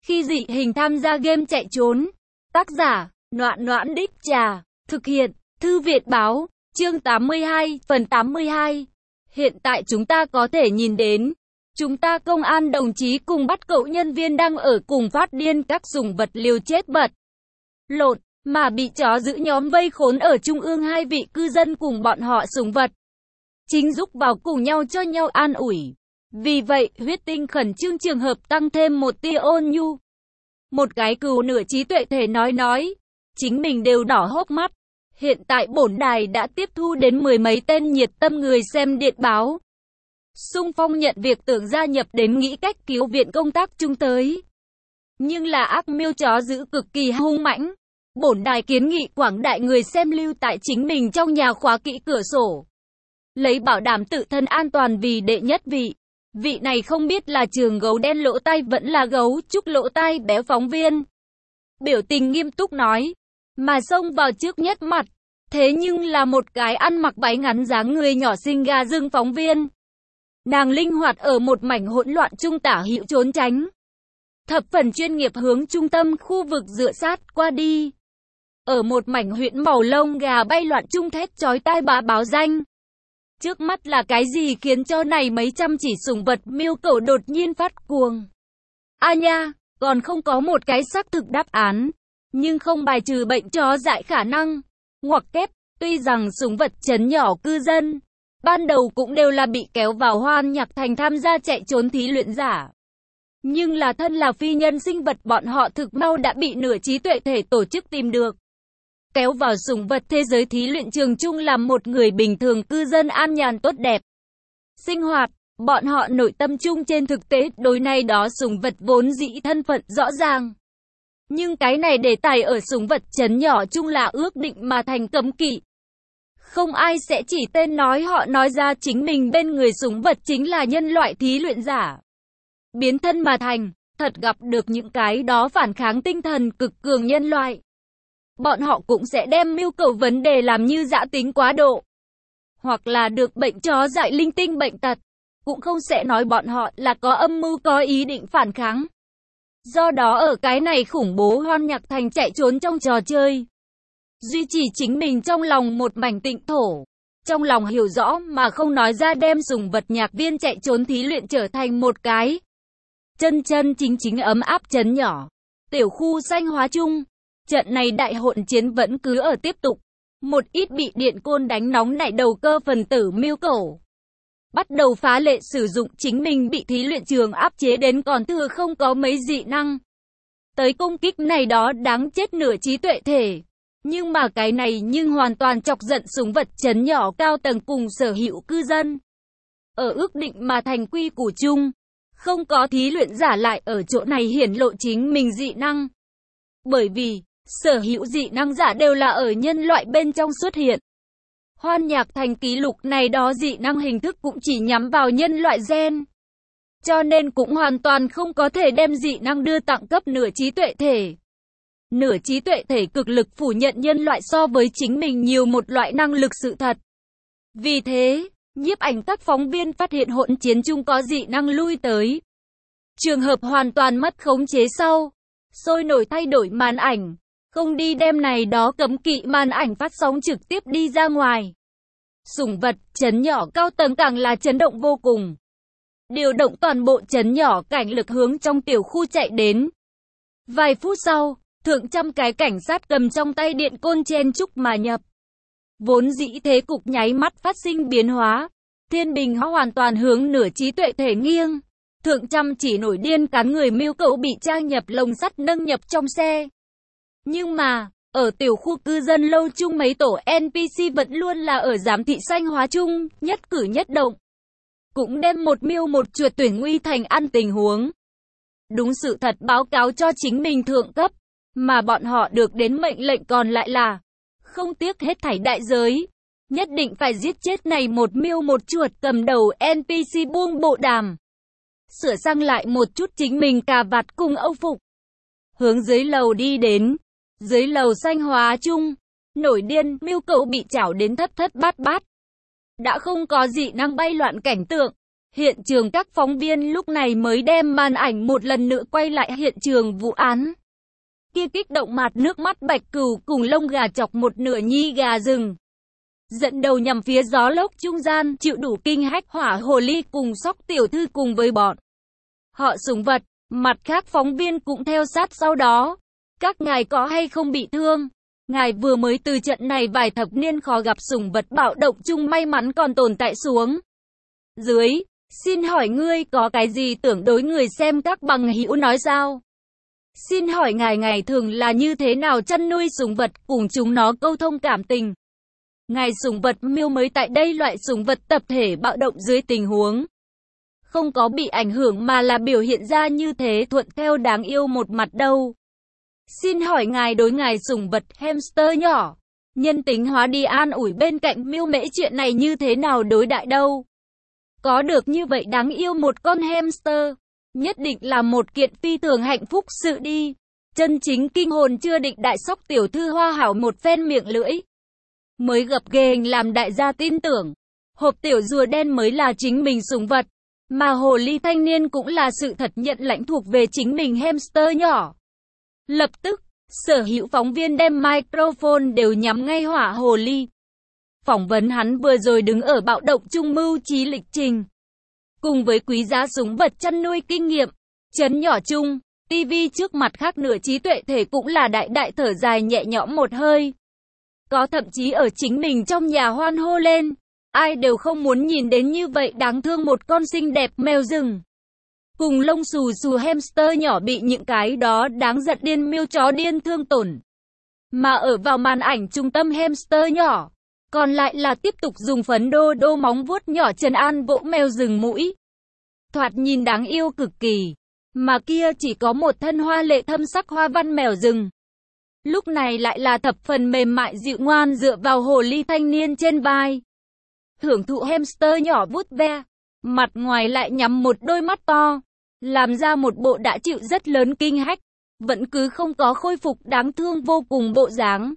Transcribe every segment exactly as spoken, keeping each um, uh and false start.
Khi dị hình tham gia game chạy trốn. Tác giả, Noãn Noãn Đích Trà. Thực hiện, Thư viện Báo. Chương tám mươi hai, phần tám mươi hai. Hiện tại chúng ta có thể nhìn đến. Chúng ta công an đồng chí cùng bắt cậu nhân viên đang ở cùng phát điên các sủng vật liều chết bật lộn, mà bị chó giữ nhóm vây khốn ở trung ương. Hai vị cư dân cùng bọn họ sủng vật chính giúp vào cùng nhau cho nhau an ủi. Vì vậy, huyết tinh khẩn trương trường hợp tăng thêm một tia ôn nhu. Một cái cừu nửa trí tuệ thể nói nói, chính mình đều đỏ hốc mắt. Hiện tại bổn đài đã tiếp thu đến mười mấy tên nhiệt tâm người xem điện báo. Xung phong nhận việc tưởng gia nhập đến nghĩ cách cứu viện công tác chung tới. Nhưng là ác miêu chó giữ cực kỳ hung mãnh. Bổn đài kiến nghị quảng đại người xem lưu tại chính mình trong nhà khóa kỹ cửa sổ. Lấy bảo đảm tự thân an toàn vì đệ nhất vị. Vị này không biết là trường gấu đen lỗ tai vẫn là gấu trúc lỗ tai béo phóng viên. Biểu tình nghiêm túc nói. Mà xông vào trước nhất mặt. Thế nhưng là một cái ăn mặc váy ngắn dáng người nhỏ xinh gà rừng phóng viên. Nàng linh hoạt ở một mảnh hỗn loạn trung tả hữu trốn tránh. Thập phần chuyên nghiệp hướng trung tâm khu vực dựa sát qua đi. Ở một mảnh huyễn màu lông gà bay loạn trung thét chói tai bá báo danh. Trước mắt là cái gì khiến cho này mấy trăm chỉ sủng vật miêu cẩu đột nhiên phát cuồng? A nha, còn không có một cái xác thực đáp án. Nhưng không bài trừ bệnh chó dại khả năng. Ngoặc kép, tuy rằng sủng vật trấn nhỏ cư dân ban đầu cũng đều là bị kéo vào Hoan Nhạc Thành tham gia chạy trốn thí luyện giả. Nhưng là thân là phi nhân sinh vật bọn họ thực mau đã bị nửa trí tuệ thể tổ chức tìm được. Kéo vào sủng vật thế giới thí luyện trường chung làm một người bình thường cư dân an nhàn tốt đẹp. Sinh hoạt, bọn họ nội tâm chung trên thực tế đối này đó sủng vật vốn dĩ thân phận rõ ràng. Nhưng cái này đề tài ở sủng vật trấn nhỏ chung là ước định mà thành cấm kỵ. Không ai sẽ chỉ tên nói họ nói ra chính mình bên người sủng vật chính là nhân loại thí luyện giả. Biến thân mà thành, thật gặp được những cái đó phản kháng tinh thần cực cường nhân loại. Bọn họ cũng sẽ đem mưu cầu vấn đề làm như dã tính quá độ. Hoặc là được bệnh chó dại linh tinh bệnh tật. Cũng không sẽ nói bọn họ là có âm mưu có ý định phản kháng. Do đó ở cái này khủng bố Hoan Nhạc Thành chạy trốn trong trò chơi. Duy trì chính mình trong lòng một mảnh tịnh thổ. Trong lòng hiểu rõ mà không nói ra đem sủng vật nhạc viên chạy trốn thí luyện trở thành một cái. Chân chân chính chính ấm áp trấn nhỏ. Tiểu khu xanh hóa chung. Trận này đại hỗn chiến vẫn cứ ở tiếp tục. Một ít bị điện côn đánh nóng nảy đầu cơ phần tử miêu cẩu. Bắt đầu phá lệ sử dụng chính mình bị thí luyện trường áp chế đến còn thừa không có mấy dị năng. Tới công kích này đó đáng chết nửa trí tuệ thể. Nhưng mà cái này nhưng hoàn toàn chọc giận sủng vật trấn nhỏ cao tầng cùng sở hữu cư dân. Ở ước định mà thành quy củ chung. Không có thí luyện giả lại ở chỗ này hiển lộ chính mình dị năng. Bởi vì, sở hữu dị năng giả đều là ở nhân loại bên trong xuất hiện. Hoan Nhạc Thành ký lục này đó dị năng hình thức cũng chỉ nhắm vào nhân loại gen. Cho nên cũng hoàn toàn không có thể đem dị năng đưa tặng cấp nửa trí tuệ thể. Nửa trí tuệ thể cực lực phủ nhận nhân loại so với chính mình nhiều một loại năng lực sự thật. Vì thế, nhiếp ảnh các phóng viên phát hiện hỗn chiến chung có dị năng lui tới. Trường hợp hoàn toàn mất khống chế sau. Sôi nổi thay đổi màn ảnh. Không đi đem này đó cấm kỵ màn ảnh phát sóng trực tiếp đi ra ngoài. Sủng vật trấn nhỏ cao tầng càng là chấn động vô cùng. Điều động toàn bộ trấn nhỏ cảnh lực hướng trong tiểu khu chạy đến. Vài phút sau, thượng trăm cái cảnh sát cầm trong tay điện côn chen chúc mà nhập. Vốn dĩ thế cục nháy mắt phát sinh biến hóa. Thiên bình hóa hoàn toàn hướng nửa trí tuệ thể nghiêng. Thượng trăm chỉ nổi điên cắn người miêu cẩu bị trang nhập lồng sắt nâng nhập trong xe. Nhưng mà, ở tiểu khu cư dân lâu chung mấy tổ en pê xê vẫn luôn là ở giám thị xanh hóa chung, nhất cử nhất động. Cũng đem một miêu một chuột tuyển nguy thành ăn tình huống. Đúng sự thật báo cáo cho chính mình thượng cấp, mà bọn họ được đến mệnh lệnh còn lại là không tiếc hết thảy đại giới. Nhất định phải giết chết này một miêu một chuột cầm đầu en pê xê buông bộ đàm. Sửa sang lại một chút chính mình cà vạt cùng âu phục. Hướng dưới lầu đi đến. Dưới lầu xanh hóa chung, nổi điên, miêu cẩu bị chảo đến thất thất bát bát. Đã không có dị năng bay loạn cảnh tượng. Hiện trường các phóng viên lúc này mới đem màn ảnh một lần nữa quay lại hiện trường vụ án. Kia kích động mặt nước mắt Bạch Cửu cùng lông gà chọc một nửa nhi gà rừng. Dẫn đầu nhằm phía gió lốc trung gian, chịu đủ kinh hách hỏa hồ ly cùng Sóc tiểu thư cùng với bọn họ sủng vật. Mặt khác phóng viên cũng theo sát sau đó. Các ngài có hay không bị thương? Ngài vừa mới từ trận này vài thập niên khó gặp sủng vật bạo động chung may mắn còn tồn tại xuống dưới. Xin hỏi ngươi có cái gì tưởng đối người xem các bằng hữu nói sao? Xin hỏi ngài ngày thường là như thế nào chăn nuôi sủng vật cùng chúng nó câu thông cảm tình? Ngài sủng vật miêu mới tại đây loại sủng vật tập thể bạo động dưới tình huống không có bị ảnh hưởng mà là biểu hiện ra như thế thuận theo đáng yêu một mặt đâu. Xin hỏi ngài đối ngài sủng vật hamster nhỏ, nhân tính hóa đi an ủi bên cạnh miêu mễ chuyện này như thế nào đối đại đâu? Có được như vậy đáng yêu một con hamster, nhất định là một kiện phi thường hạnh phúc sự đi. Chân chính kinh hồn chưa định đại Sóc tiểu thư hoa hảo một phen miệng lưỡi. Mới gập ghề hình làm đại gia tin tưởng, hộp tiểu rùa đen mới là chính mình sủng vật, mà hồ ly thanh niên cũng là sự thật nhận lãnh thuộc về chính mình hamster nhỏ. Lập tức, sở hữu phóng viên đem microphone đều nhắm ngay hỏa hồ ly. Phỏng vấn hắn vừa rồi đứng ở bạo động trung mưu trí lịch trình. Cùng với quý giá súng vật chăn nuôi kinh nghiệm, chấn nhỏ chung, tivi trước mặt khác nửa trí tuệ thể cũng là đại đại thở dài nhẹ nhõm một hơi. Có thậm chí ở chính mình trong nhà hoan hô lên. Ai đều không muốn nhìn đến như vậy đáng thương một con xinh đẹp mèo rừng. Cùng lông xù xù hamster nhỏ bị những cái đó đáng giận điên miêu chó điên thương tổn. Mà ở vào màn ảnh trung tâm hamster nhỏ, còn lại là tiếp tục dùng phấn đô đô móng vuốt nhỏ trấn an vỗ mèo rừng mũi. Thoạt nhìn đáng yêu cực kỳ, mà kia chỉ có một thân hoa lệ thâm sắc hoa văn mèo rừng. Lúc này lại là thập phần mềm mại dịu ngoan dựa vào hồ ly thanh niên trên vai. Hưởng thụ hamster nhỏ vuốt ve, mặt ngoài lại nhắm một đôi mắt to, làm ra một bộ đã chịu rất lớn kinh hách, vẫn cứ không có khôi phục đáng thương vô cùng bộ dáng.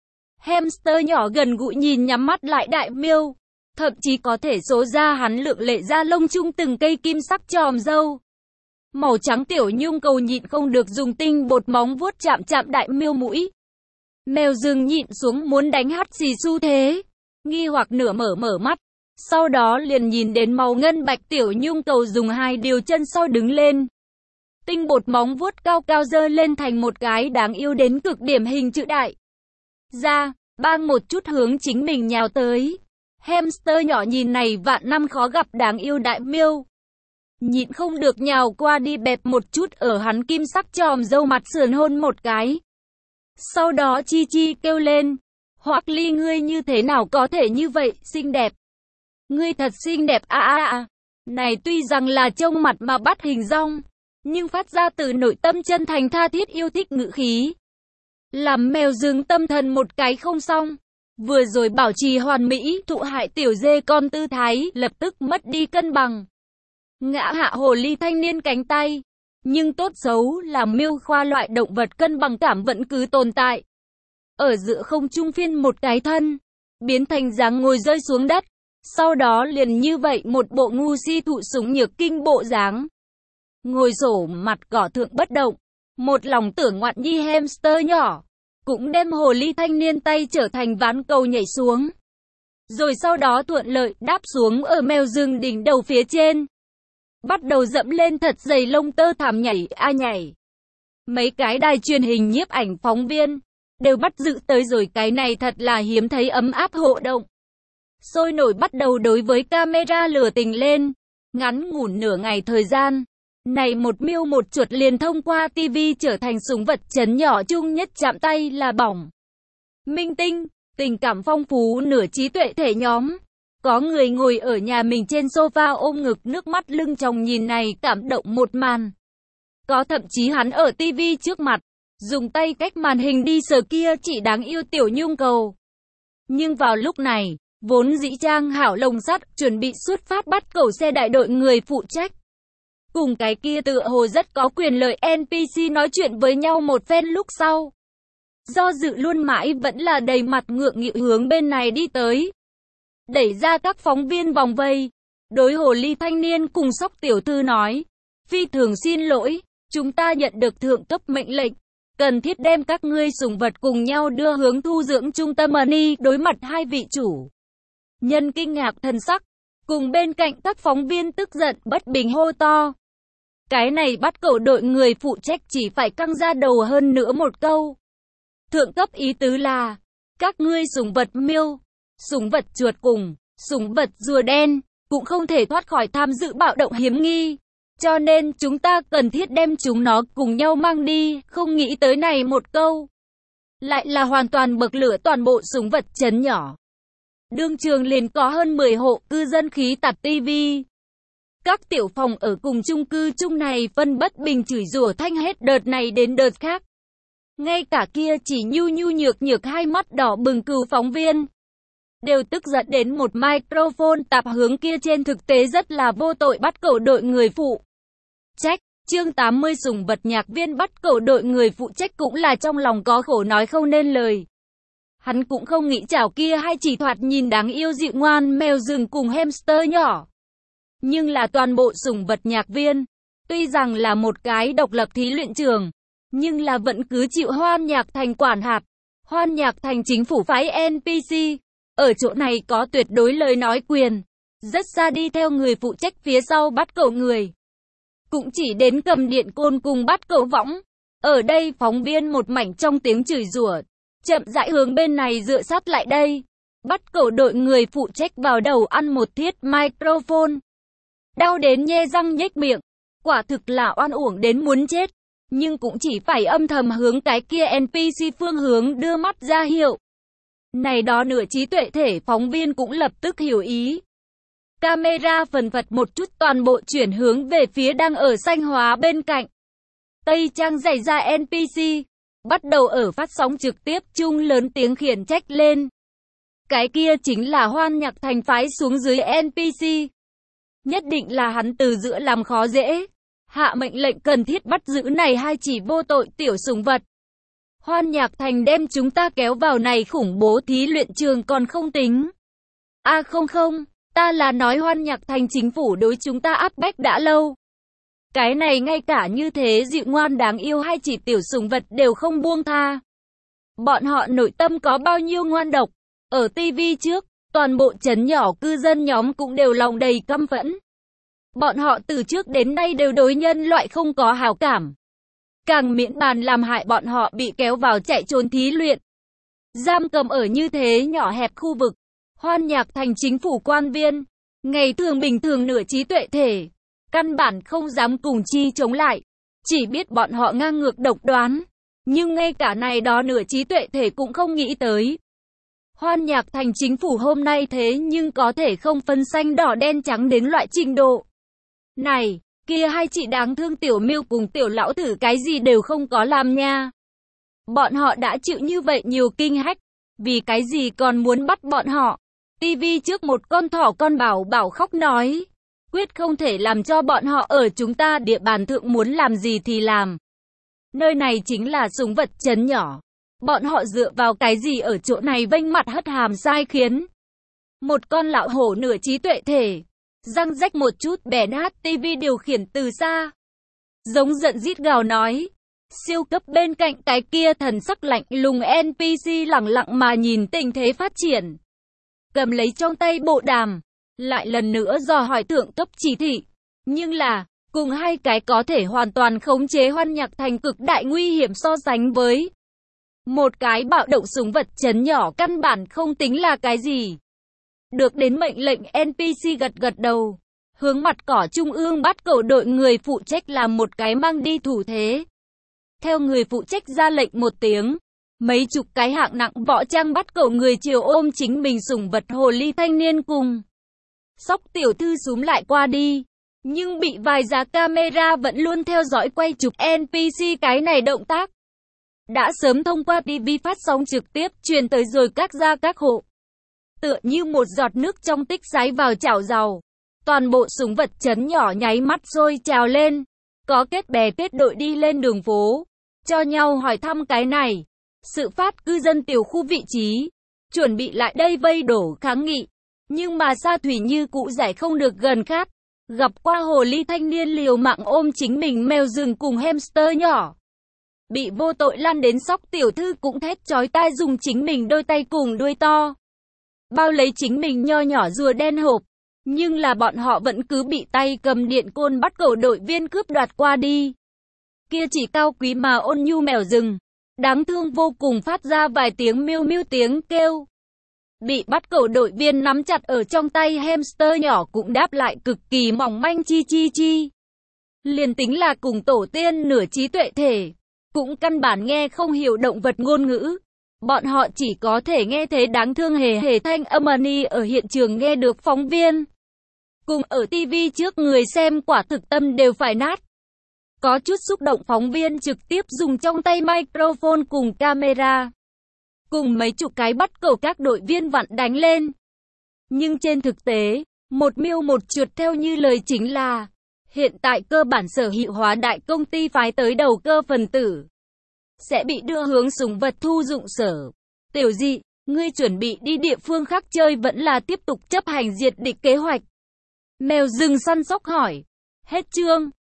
Hamster nhỏ gần gũi nhìn nhắm mắt lại đại miêu, thậm chí có thể số ra hắn lượng lệ da lông chung từng cây kim sắc tròm râu. Màu trắng tiểu nhung cầu nhịn không được dùng tinh bột móng vuốt chạm chạm đại miêu mũi. Mèo rừng nhịn xuống muốn đánh hắt xì xu thế, nghi hoặc nửa mở mở mắt, sau đó liền nhìn đến màu ngân bạch tiểu nhung cầu dùng hai điều chân sau đứng lên. Tinh bột móng vuốt cao cao dơ lên thành một cái đáng yêu đến cực điểm hình chữ đại. Ra, bang một chút hướng chính mình nhào tới. Hamster nhỏ nhìn này vạn năm khó gặp đáng yêu đại miêu. Nhịn không được nhào qua đi bẹp một chút ở hắn kim sắc tròm râu mặt sườn hôn một cái. Sau đó chi chi kêu lên. Hoắc Ly ngươi như thế nào có thể như vậy, xinh đẹp. Ngươi thật xinh đẹp a a a. Này tuy rằng là trông mặt mà bắt hình dong, nhưng phát ra từ nội tâm chân thành tha thiết yêu thích ngữ khí. Làm mèo rừng tâm thần một cái không xong. Vừa rồi bảo trì hoàn mỹ, thụ hại tiểu dê con tư thái, lập tức mất đi cân bằng. Ngã hạ hồ ly thanh niên cánh tay. Nhưng tốt xấu là miêu khoa loại động vật cân bằng cảm vẫn cứ tồn tại. Ở giữa không trung phiên một cái thân, biến thành dáng ngồi rơi xuống đất. Sau đó liền như vậy một bộ ngu si thụ sủng nhược kinh bộ dáng. Ngồi sổ mặt cỏ thượng bất động, một lòng tưởng ngoạn nhi hamster nhỏ, cũng đem hồ ly thanh niên tay trở thành ván cầu nhảy xuống. Rồi sau đó thuận lợi đáp xuống ở mèo rừng đỉnh đầu phía trên. Bắt đầu dẫm lên thật dày lông tơ thảm nhảy a nhảy. Mấy cái đài truyền hình nhiếp ảnh phóng viên đều bắt giữ tới rồi, cái này thật là hiếm thấy ấm áp hộ động. Sôi nổi bắt đầu đối với camera lửa tình lên. Ngắn ngủn nửa ngày thời gian, này một miêu một chuột liền thông qua tivi trở thành súng vật chấn nhỏ chung nhất chạm tay là bỏng. Minh tinh, tình cảm phong phú nửa trí tuệ thể nhóm. Có người ngồi ở nhà mình trên sofa ôm ngực nước mắt lưng tròng nhìn này cảm động một màn. Có thậm chí hắn ở tivi trước mặt, dùng tay cách màn hình đi sờ kia chỉ đáng yêu tiểu nhung cầu. Nhưng vào lúc này, vốn dĩ trang hảo lồng sắt chuẩn bị xuất phát bắt cầu xe đại đội người phụ trách. Cùng cái kia tựa hồ rất có quyền lợi en pê xê nói chuyện với nhau một phen lúc sau. Do dự luôn mãi vẫn là đầy mặt ngượng nghịu hướng bên này đi tới. Đẩy ra các phóng viên vòng vây. Đối hồ ly thanh niên cùng Sóc tiểu thư nói, phi thường xin lỗi, chúng ta nhận được thượng cấp mệnh lệnh, cần thiết đem các ngươi sủng vật cùng nhau đưa hướng thu dưỡng trung tâm Money. Đối mặt hai vị chủ nhân kinh ngạc thần sắc, cùng bên cạnh các phóng viên tức giận bất bình hô to. Cái này bắt cậu đội người phụ trách chỉ phải căng ra đầu hơn nữa một câu. Thượng cấp ý tứ là, các ngươi sủng vật miêu, sủng vật chuột cùng, sủng vật rùa đen, cũng không thể thoát khỏi tham dự bạo động hiếm nghi. Cho nên chúng ta cần thiết đem chúng nó cùng nhau mang đi, không nghĩ tới này một câu. Lại là hoàn toàn bậc lửa toàn bộ sủng vật trấn nhỏ. Đương trường liền có hơn mười hộ cư dân khí tạt tivi. Các tiểu phòng ở cùng chung cư chung này phân bất bình chửi rủa thanh hết đợt này đến đợt khác. Ngay cả kia chỉ nhu nhu nhược nhược hai mắt đỏ bừng cừu phóng viên đều tức giận đến một microphone tạp hướng kia trên thực tế rất là vô tội bắt cậu đội người phụ trách. Chương tám mươi sủng vật nhạc viên bắt cậu đội người phụ trách cũng là trong lòng có khổ nói không nên lời. Hắn cũng không nghĩ chảo kia hai chỉ thoạt nhìn đáng yêu dịu ngoan mèo rừng cùng hamster nhỏ. Nhưng là toàn bộ sủng vật nhạc viên, tuy rằng là một cái độc lập thí luyện trường, nhưng là vẫn cứ chịu Hoan Nhạc Thành quản hạt. Hoan Nhạc Thành chính phủ phái en pê xê, ở chỗ này có tuyệt đối lời nói quyền, rất xa đi theo người phụ trách phía sau bắt cậu người. Cũng chỉ đến cầm điện côn cùng bắt cậu võng. Ở đây phóng viên một mảnh trong tiếng chửi rủa, chậm rãi hướng bên này dựa sát lại đây. Bắt cậu đội người phụ trách vào đầu ăn một thiết microphone. Đau đến nhe răng nhếch miệng, quả thực là oan uổng đến muốn chết. Nhưng cũng chỉ phải âm thầm hướng cái kia en pê xê phương hướng đưa mắt ra hiệu. Này đó nửa trí tuệ thể phóng viên cũng lập tức hiểu ý. Camera phần phật một chút toàn bộ chuyển hướng về phía đang ở xanh hóa bên cạnh. Tây trang dày ra en pê xê, bắt đầu ở phát sóng trực tiếp chung lớn tiếng khiển trách lên. Cái kia chính là Hoan Nhạc Thành phái xuống dưới en pê xê. Nhất định là hắn từ giữa làm khó dễ. Hạ mệnh lệnh cần thiết bắt giữ này hai chỉ vô tội tiểu sủng vật. Hoan Nhạc Thành đem chúng ta kéo vào này khủng bố thí luyện trường còn không tính. A à không không, ta là nói Hoan Nhạc Thành chính phủ đối chúng ta áp bách đã lâu. Cái này ngay cả như thế dịu ngoan đáng yêu hai chỉ tiểu sủng vật đều không buông tha. Bọn họ nội tâm có bao nhiêu ngoan độc. Ở tivi trước, toàn bộ trấn nhỏ cư dân nhóm cũng đều lòng đầy căm phẫn. Bọn họ từ trước đến nay đều đối nhân loại không có hảo cảm. Càng miễn bàn làm hại bọn họ bị kéo vào chạy trốn thí luyện. Giam cầm ở như thế nhỏ hẹp khu vực. Hoan Nhạc Thành chính phủ quan viên. Ngày thường bình thường nửa trí tuệ thể. Căn bản không dám cùng chi chống lại. Chỉ biết bọn họ ngang ngược độc đoán. Nhưng ngay cả này đó nửa trí tuệ thể cũng không nghĩ tới. Hoan Nhạc Thành chính phủ hôm nay thế nhưng có thể không phân xanh đỏ đen trắng đến loại trình độ này. Kia hai chị đáng thương tiểu miêu cùng tiểu lão tử cái gì đều không có làm nha. Bọn họ đã chịu như vậy nhiều kinh hách, vì cái gì còn muốn bắt bọn họ. Tivi trước một con thỏ con bảo bảo khóc nói, quyết không thể làm cho bọn họ ở chúng ta địa bàn thượng muốn làm gì thì làm. Nơi này chính là súng vật trấn nhỏ. Bọn họ dựa vào cái gì ở chỗ này vênh mặt hất hàm sai khiến. Một con lão hổ nửa trí tuệ thể, răng rách một chút bẻ nát tivi điều khiển từ xa. Giống giận rít gào nói. Siêu cấp bên cạnh cái kia thần sắc lạnh lùng en pê xê lẳng lặng mà nhìn tình thế phát triển. Cầm lấy trong tay bộ đàm, lại lần nữa dò hỏi thượng cấp chỉ thị. Nhưng là, cùng hai cái có thể hoàn toàn khống chế Hoan Nhạc Thành cực đại nguy hiểm so sánh với một cái bạo động súng vật trấn nhỏ căn bản không tính là cái gì. Được đến mệnh lệnh en pê xê gật gật đầu, hướng mặt cỏ trung ương bắt cầu đội người phụ trách làm một cái mang đi thủ thế. Theo người phụ trách ra lệnh một tiếng, mấy chục cái hạng nặng võ trang bắt cậu người chiều ôm chính mình sủng vật hồ ly thanh niên cùng Sóc tiểu thư xúm lại qua đi. Nhưng bị vài giá camera vẫn luôn theo dõi quay chụp en pê xê cái này động tác. Đã sớm thông qua tivi phát sóng trực tiếp truyền tới rồi các gia các hộ. Tựa như một giọt nước trong tích sái vào chảo dầu. Toàn bộ súng vật trấn nhỏ nháy mắt sôi trào lên. Có kết bè kết đội đi lên đường phố, cho nhau hỏi thăm cái này. Sự phát cư dân tiểu khu vị trí, chuẩn bị lại đây vây đổ kháng nghị. Nhưng mà Sa Thủy như cũ giải không được gần khát. Gặp qua hồ ly thanh niên liều mạng ôm chính mình mèo rừng cùng hamster nhỏ. Bị vô tội lăn đến Sóc tiểu thư cũng thét chói tai dùng chính mình đôi tay cùng đuôi to bao lấy chính mình nho nhỏ rùa đen hộp. Nhưng là bọn họ vẫn cứ bị tay cầm điện côn bắt cầu đội viên cướp đoạt qua đi. Kia chỉ cao quý mà ôn nhu mèo rừng, đáng thương vô cùng phát ra vài tiếng miêu miêu tiếng kêu. Bị bắt cầu đội viên nắm chặt ở trong tay hamster nhỏ cũng đáp lại cực kỳ mỏng manh chi chi chi. Liền tính là cùng tổ tiên nửa trí tuệ thể, cũng căn bản nghe không hiểu động vật ngôn ngữ. Bọn họ chỉ có thể nghe thấy đáng thương hề hề thanh âm Annie ở hiện trường nghe được phóng viên. Cùng ở ti vi trước người xem quả thực tâm đều phải nát. Có chút xúc động phóng viên trực tiếp dùng trong tay microphone cùng camera. Cùng mấy chục cái bắt cầu các đội viên vặn đánh lên. Nhưng trên thực tế, một miêu một chuột theo như lời chính là, hiện tại cơ bản sở hữu hóa đại công ty phái tới đầu cơ phần tử sẽ bị đưa hướng súng vật thu dụng sở. Tiểu Dị, ngươi chuẩn bị đi địa phương khác chơi vẫn là tiếp tục chấp hành diệt địch kế hoạch? Mèo rừng săn sóc hỏi. Hết chương.